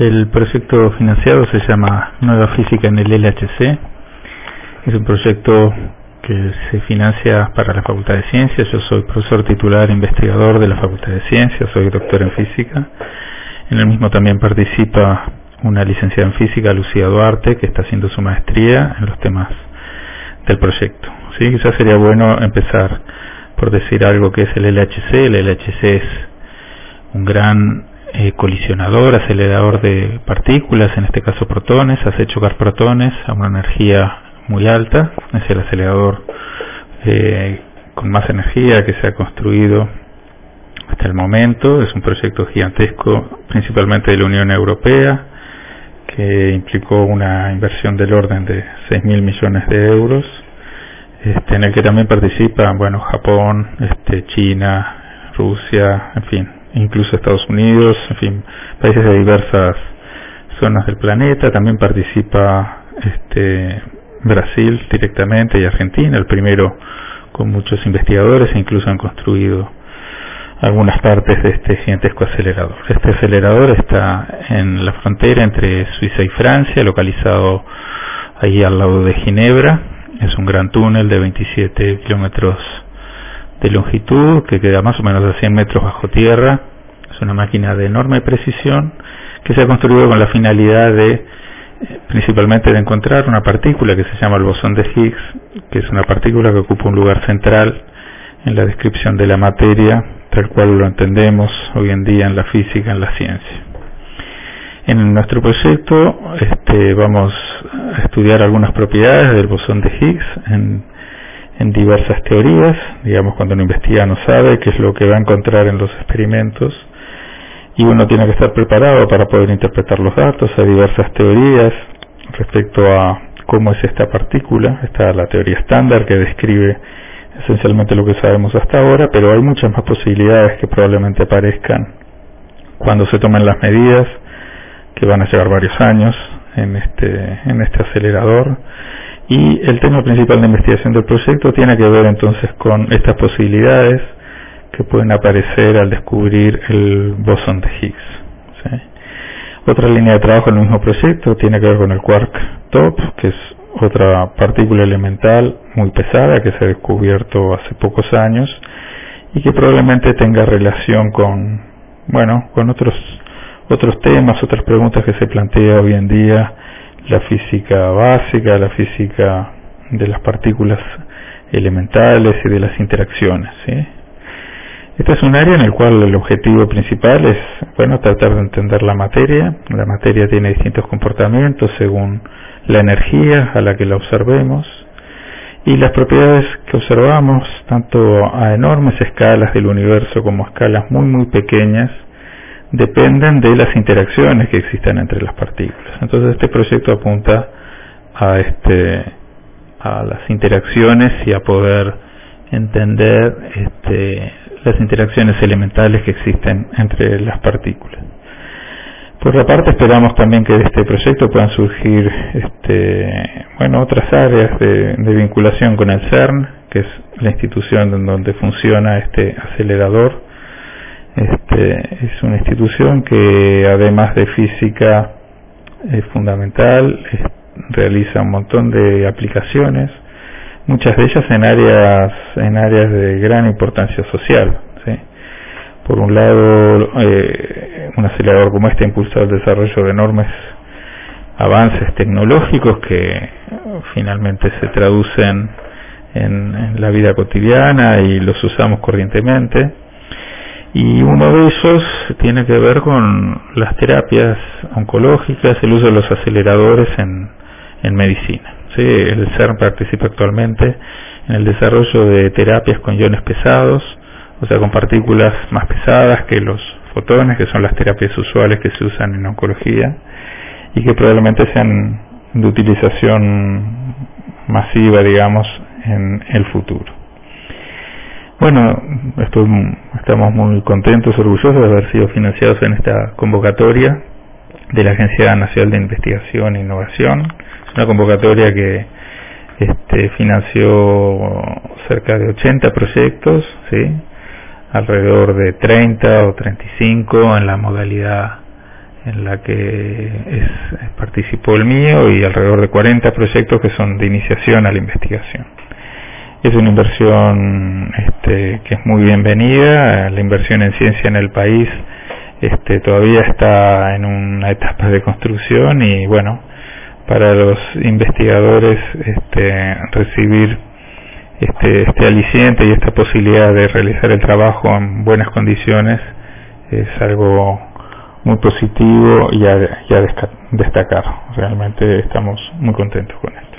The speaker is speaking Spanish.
El proyecto financiado se llama Nueva Física en el LHC. Es un proyecto que se financia para la Facultad de Ciencias. Yo soy profesor titular e investigador de la Facultad de Ciencias, soy doctor en física. En el mismo también participa una licenciada en física, Lucía Duarte, que está haciendo su maestría en los temas del proyecto. ¿Sí? Quizás sería bueno empezar por decir algo que es el LHC. El LHC es un gran colisionador, acelerador de partículas, en este caso protones, hace chocar protones a una energía muy alta. Es el acelerador con más energía que se ha construido hasta el momento. Es un proyecto gigantesco, principalmente de la Unión Europea, que implicó una inversión del orden de 6.000 millones de euros, en el que también participan, Japón, China, Rusia, en fin, incluso Estados Unidos, en fin, países de diversas zonas del planeta. También participa Brasil directamente y Argentina, el primero con muchos investigadores, e incluso han construido algunas partes de este gigantesco acelerador. Este acelerador está en la frontera entre Suiza y Francia, localizado ahí al lado de Ginebra. Es un gran túnel de 27 kilómetros de longitud que queda más o menos a 100 metros bajo tierra. Es una máquina de enorme precisión que se ha construido con la finalidad de principalmente de encontrar una partícula que se llama el bosón de Higgs, que es una partícula que ocupa un lugar central en la descripción de la materia tal cual lo entendemos hoy en día en la física, en la ciencia. En nuestro proyecto vamos a estudiar algunas propiedades del bosón de Higgs en diversas teorías. Digamos, cuando uno investiga no sabe qué es lo que va a encontrar en los experimentos, y uno tiene que estar preparado para poder interpretar los datos. Hay diversas teorías respecto a cómo es esta partícula. Está la teoría estándar, que describe esencialmente lo que sabemos hasta ahora, pero hay muchas más posibilidades que probablemente aparezcan cuando se tomen las medidas, que van a llevar varios años en este acelerador. Y el tema principal de investigación del proyecto tiene que ver entonces con estas posibilidades que pueden aparecer al descubrir el bosón de Higgs. ¿Sí? Otra línea de trabajo en el mismo proyecto tiene que ver con el quark top, que es otra partícula elemental muy pesada que se ha descubierto hace pocos años y que probablemente tenga relación con otros temas, otras preguntas que se plantea hoy en día la física básica, la física de las partículas elementales y de las interacciones. ¿Sí? Este es un área en el cual el objetivo principal es tratar de entender la materia. La materia tiene distintos comportamientos según la energía a la que la observemos, y las propiedades que observamos, tanto a enormes escalas del universo como a escalas muy muy pequeñas, dependen de las interacciones que existan entre las partículas. Entonces este proyecto apunta a las interacciones y a poder entender las interacciones elementales que existen entre las partículas. Por otra parte, esperamos también que de este proyecto puedan surgir otras áreas de vinculación con el CERN, que es la institución en donde funciona este acelerador. Es una institución que, además de física fundamental, realiza un montón de aplicaciones, muchas de ellas en áreas de gran importancia social. ¿Sí? Por un lado, un acelerador como este ha impulsado el desarrollo de enormes avances tecnológicos que finalmente se traducen en la vida cotidiana y los usamos corrientemente. Y uno de ellos tiene que ver con las terapias oncológicas, el uso de los aceleradores en medicina. ¿Sí? El CERN participa actualmente en el desarrollo de terapias con iones pesados, o sea, con partículas más pesadas que los fotones, que son las terapias usuales que se usan en oncología y que probablemente sean de utilización masiva, digamos, en el futuro. Estamos muy contentos, orgullosos de haber sido financiados en esta convocatoria de la Agencia Nacional de Investigación e Innovación. Es una convocatoria que financió cerca de 80 proyectos, ¿sí? Alrededor de 30 o 35 en la modalidad en la que participó el mío y alrededor de 40 proyectos que son de iniciación a la investigación. Es una inversión que es muy bienvenida. La inversión en ciencia en el país todavía está en una etapa de construcción y bueno, para los investigadores recibir este aliciente y esta posibilidad de realizar el trabajo en buenas condiciones es algo muy positivo y a destacar. Realmente estamos muy contentos con eso.